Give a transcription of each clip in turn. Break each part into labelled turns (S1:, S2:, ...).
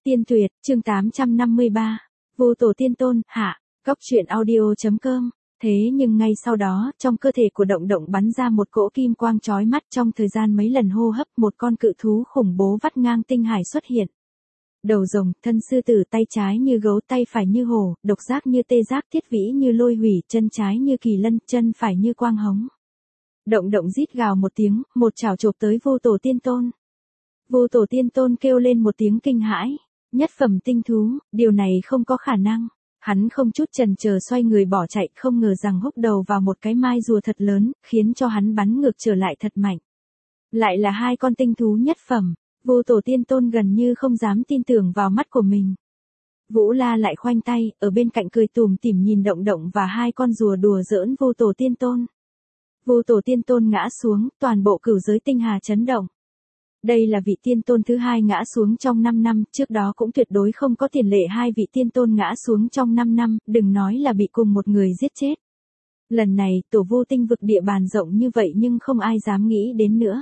S1: Tiên Tuyệt, chương 853. Vô Tổ Tiên Tôn, hạ. Góc truyện audio.com. Thế nhưng ngay sau đó, trong cơ thể của Động Động bắn ra một cỗ kim quang chói mắt, trong thời gian mấy lần hô hấp, một con cự thú khủng bố vắt ngang tinh hải xuất hiện. Đầu rồng, thân sư tử, tay trái như gấu, tay phải như hổ, độc giác như tê giác, thiết vĩ như lôi hủy, chân trái như kỳ lân, chân phải như quang hống. Động Động rít gào một tiếng, một chảo chộp tới Vô Tổ Tiên Tôn. Vô Tổ Tiên Tôn kêu lên một tiếng kinh hãi. Nhất phẩm tinh thú, điều này không có khả năng. Hắn không chút chần chờ xoay người bỏ chạy, không ngờ rằng húc đầu vào một cái mai rùa thật lớn, khiến cho hắn bắn ngược trở lại thật mạnh. Lại là hai con tinh thú nhất phẩm. Vô Tổ Tiên Tôn gần như không dám tin tưởng vào mắt của mình. Vũ La lại khoanh tay, ở bên cạnh cười tủm tỉm nhìn Động Động và hai con rùa đùa giỡn Vô Tổ Tiên Tôn. Vô Tổ Tiên Tôn ngã xuống, toàn bộ cửu giới tinh hà chấn động. Đây là vị tiên tôn thứ hai ngã xuống trong 5 năm, trước đó cũng tuyệt đối không có tiền lệ hai vị tiên tôn ngã xuống trong 5 năm, đừng nói là bị cùng một người giết chết. Lần này, tổ vô tinh vực địa bàn rộng như vậy nhưng không ai dám nghĩ đến nữa.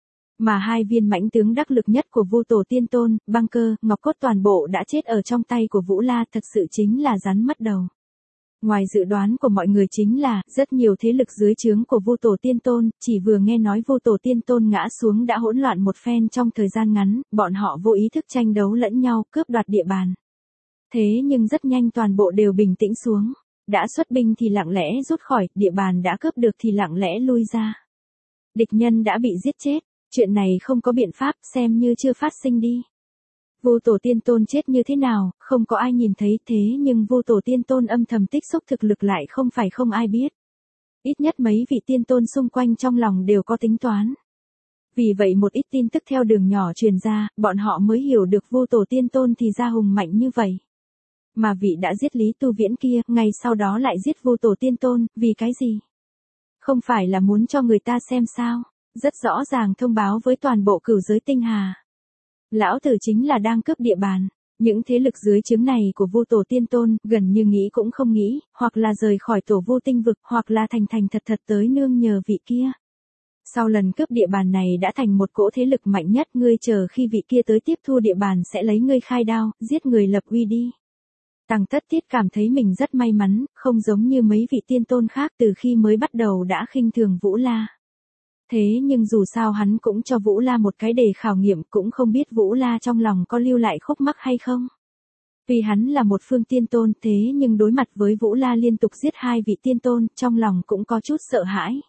S1: Mà hai viên mãnh tướng đắc lực nhất của Vô Tổ Tiên Tôn, Băng Cơ, Ngọc Cốt toàn bộ đã chết ở trong tay của Vũ La, thật sự chính là rắn mất đầu. Ngoài dự đoán của mọi người chính là, rất nhiều thế lực dưới trướng của Vô Tổ Tiên Tôn, chỉ vừa nghe nói Vô Tổ Tiên Tôn ngã xuống đã hỗn loạn một phen trong thời gian ngắn, bọn họ vô ý thức tranh đấu lẫn nhau, cướp đoạt địa bàn. Thế nhưng rất nhanh toàn bộ đều bình tĩnh xuống. Đã xuất binh thì lặng lẽ rút khỏi, địa bàn đã cướp được thì lặng lẽ lui ra. Địch nhân đã bị giết chết, chuyện này không có biện pháp, xem như chưa phát sinh đi. Vô Tổ Tiên Tôn chết như thế nào, không có ai nhìn thấy, thế nhưng Vô Tổ Tiên Tôn âm thầm tích xúc thực lực lại không phải không ai biết. Ít nhất mấy vị tiên tôn xung quanh trong lòng đều có tính toán. Vì vậy một ít tin tức theo đường nhỏ truyền ra, bọn họ mới hiểu được Vô Tổ Tiên Tôn thì ra hùng mạnh như vậy. Mà vị đã giết Lý Tu Viễn kia, ngày sau đó lại giết Vô Tổ Tiên Tôn, vì cái gì? Không phải là muốn cho người ta xem sao? Rất rõ ràng thông báo với toàn bộ cửu giới tinh hà. Lão tử chính là đang cướp địa bàn. Những thế lực dưới trướng này của Vô Tổ Tiên Tôn, gần như nghĩ cũng không nghĩ, hoặc là rời khỏi tổ vô tinh vực, hoặc là thành thành thật thật tới nương nhờ vị kia. Sau lần cướp địa bàn này đã thành một cỗ thế lực mạnh nhất, ngươi chờ khi vị kia tới tiếp thu địa bàn sẽ lấy ngươi khai đao, giết người lập uy đi. Tằng Tất Tiết cảm thấy mình rất may mắn, không giống như mấy vị tiên tôn khác từ khi mới bắt đầu đã khinh thường Vũ La. Thế nhưng dù sao hắn cũng cho Vũ La một cái đề khảo nghiệm, cũng không biết Vũ La trong lòng có lưu lại khúc mắc hay không. Vì hắn là một phương tiên tôn, thế nhưng đối mặt với Vũ La liên tục giết hai vị tiên tôn, trong lòng cũng có chút sợ hãi.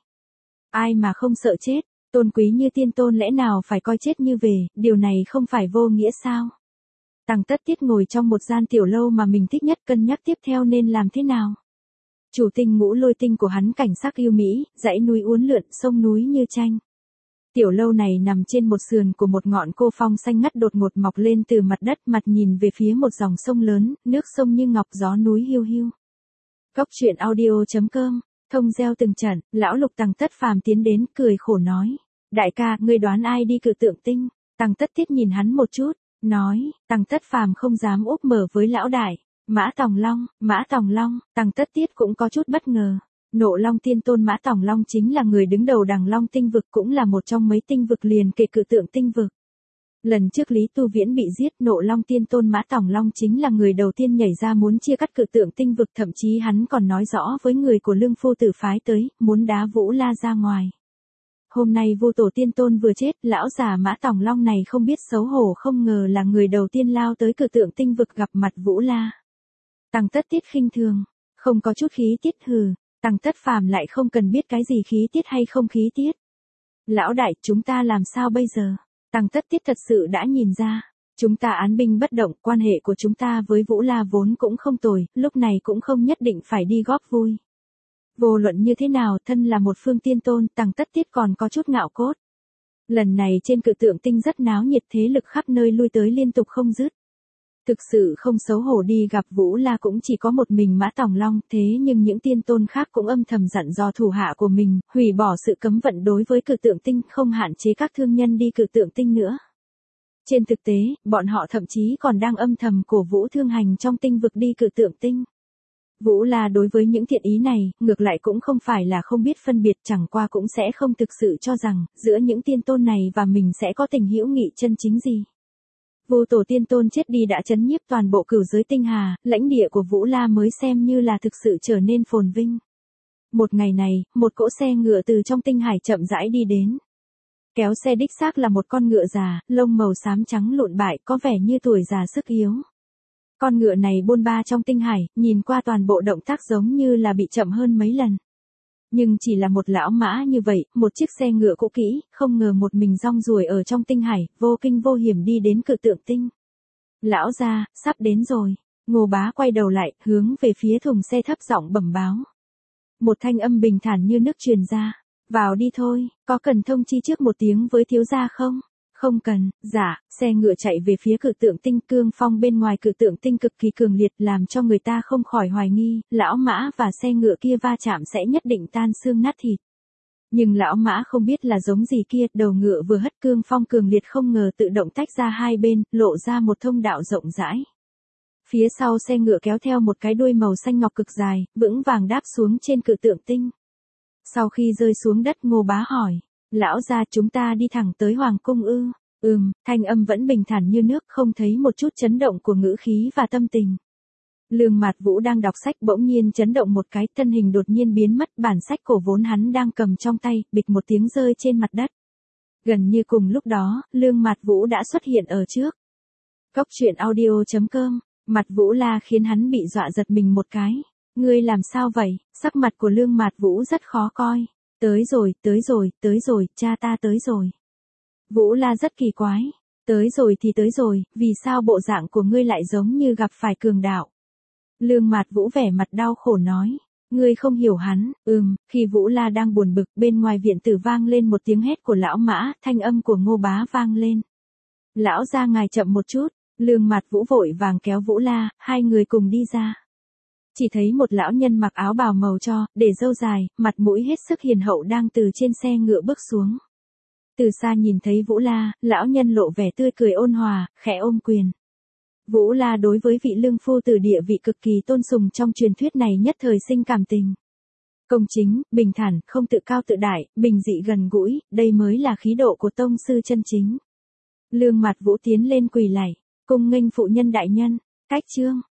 S1: Ai mà không sợ chết, tôn quý như tiên tôn lẽ nào phải coi chết như về, điều này không phải vô nghĩa sao? Tằng Tất Tiết ngồi trong một gian tiểu lâu mà mình thích nhất, cân nhắc tiếp theo nên làm thế nào. Chủ tinh Ngũ Lôi Tinh của hắn cảnh sắc yêu mỹ, dãy núi uốn lượn, sông núi như tranh. Tiểu lâu này nằm trên một sườn của một ngọn cô phong xanh ngắt đột ngột mọc lên từ mặt đất, mặt nhìn về phía một dòng sông lớn, nước sông như ngọc, gió núi hiu hiu. Góc truyện audio.com, thông gieo từng trận, lão Lục Tằng Tất Phàm tiến đến, cười khổ nói. Đại ca, ngươi đoán ai đi cự tượng tinh? Tằng Tất Tiết nhìn hắn một chút, nói, Tằng Tất Phàm không dám úp mở với lão đại. Mã Tòng Long, Tằng Tất Tiết cũng có chút bất ngờ. Nộ Long Tiên Tôn Mã Tòng Long chính là người đứng đầu Đằng Long tinh vực, cũng là một trong mấy tinh vực liền kề cự tượng tinh vực. Lần trước Lý Tu Viễn bị giết, Nộ Long Tiên Tôn Mã Tòng Long chính là người đầu tiên nhảy ra muốn chia cắt cự tượng tinh vực, thậm chí hắn còn nói rõ với người của Lương Phu Tử phái tới, muốn đá Vũ La ra ngoài. Hôm nay Vô Tổ Tiên Tôn vừa chết, lão già Mã Tòng Long này không biết xấu hổ, không ngờ là người đầu tiên lao tới cự tượng tinh vực gặp mặt Vũ La. Tằng Tất Tiết khinh thường, không có chút khí tiết, hừ. Tằng Tất Phàm lại không cần biết cái gì khí tiết hay không khí tiết. Lão đại, chúng ta làm sao bây giờ? Tằng Tất Tiết thật sự đã nhìn ra. Chúng ta án binh bất động, quan hệ của chúng ta với Vũ La vốn cũng không tồi, lúc này cũng không nhất định phải đi góp vui. Vô luận như thế nào, thân là một phương tiên tôn, Tằng Tất Tiết còn có chút ngạo cốt. Lần này trên cự tượng tinh rất náo nhiệt, thế lực khắp nơi lui tới liên tục không dứt. Thực sự không xấu hổ đi gặp Vũ La cũng chỉ có một mình Mã Tòng Long, thế nhưng những tiên tôn khác cũng âm thầm dặn dò thủ hạ của mình, hủy bỏ sự cấm vận đối với cự tượng tinh, không hạn chế các thương nhân đi cự tượng tinh nữa. Trên thực tế, bọn họ thậm chí còn đang âm thầm cổ vũ thương hành trong tinh vực đi cự tượng tinh. Vũ La đối với những thiện ý này, ngược lại cũng không phải là không biết phân biệt, chẳng qua cũng sẽ không thực sự cho rằng, giữa những tiên tôn này và mình sẽ có tình hữu nghị chân chính gì. Vu tổ tiên tôn chết đi đã chấn nhiếp toàn bộ cửu giới tinh hà, lãnh địa của Vũ La mới xem như là thực sự trở nên phồn vinh. Một ngày này, một cỗ xe ngựa từ trong tinh hải chậm rãi đi đến. Kéo xe đích xác là một con ngựa già, lông màu xám trắng lộn bại, có vẻ như tuổi già sức yếu. Con ngựa này bôn ba trong tinh hải, nhìn qua toàn bộ động tác giống như là bị chậm hơn mấy lần. Nhưng chỉ là một lão mã như vậy, một chiếc xe ngựa cũ kỹ, không ngờ một mình rong ruổi ở trong tinh hải, vô kinh vô hiểm đi đến cự tượng tinh. Lão gia, sắp đến rồi. Ngô Bá quay đầu lại, hướng về phía thùng xe thấp giọng bẩm báo. Một thanh âm bình thản như nước truyền ra. Vào đi thôi, có cần thông chi trước một tiếng với thiếu gia không? Không cần, dạ, xe ngựa chạy về phía cự tượng tinh, cương phong bên ngoài cự tượng tinh cực kỳ cường liệt làm cho người ta không khỏi hoài nghi, lão mã và xe ngựa kia va chạm sẽ nhất định tan xương nát thịt. Nhưng lão mã không biết là giống gì kia, đầu ngựa vừa hất cương phong cường liệt không ngờ tự động tách ra hai bên, lộ ra một thông đạo rộng rãi. Phía sau xe ngựa kéo theo một cái đuôi màu xanh ngọc cực dài, vững vàng đáp xuống trên cự tượng tinh. Sau khi rơi xuống đất Ngô Bá hỏi, lão gia chúng ta đi thẳng tới Hoàng cung ư? Thanh âm vẫn bình thản như nước, không thấy một chút chấn động của ngữ khí và tâm tình. Lương Mạt Vũ đang đọc sách bỗng nhiên chấn động một cái, thân hình đột nhiên biến mất, bản sách cổ vốn hắn đang cầm trong tay, bịch một tiếng rơi trên mặt đất. Gần như cùng lúc đó, Lương Mạt Vũ đã xuất hiện ở trước. Cốc truyện audio.com, mặt Vũ La khiến hắn bị dọa giật mình một cái. Ngươi làm sao vậy? Sắc mặt của Lương Mạt Vũ rất khó coi. Tới rồi, cha ta tới rồi. Vũ La rất kỳ quái. Tới rồi thì tới rồi, vì sao bộ dạng của ngươi lại giống như gặp phải cường đạo? Lương Mạt Vũ vẻ mặt đau khổ nói. Ngươi không hiểu hắn, khi Vũ La đang buồn bực, bên ngoài viện tử vang lên một tiếng hét của lão mã, thanh âm của Ngô Bá vang lên. Lão gia ngài chậm một chút, Lương Mạt Vũ vội vàng kéo Vũ La, hai người cùng đi ra. Chỉ thấy một lão nhân mặc áo bào màu tro, để râu dài, mặt mũi hết sức hiền hậu đang từ trên xe ngựa bước xuống. Từ xa nhìn thấy Vũ La, lão nhân lộ vẻ tươi cười ôn hòa, khẽ ôm quyền. Vũ La đối với vị lương phu tử địa vị cực kỳ tôn sùng trong truyền thuyết này nhất thời sinh cảm tình. Công chính, bình thản, không tự cao tự đại, bình dị gần gũi, đây mới là khí độ của tông sư chân chính. Lương Mạt Vũ tiến lên quỳ lạy, cung nghênh phụ nhân đại nhân, cách chương.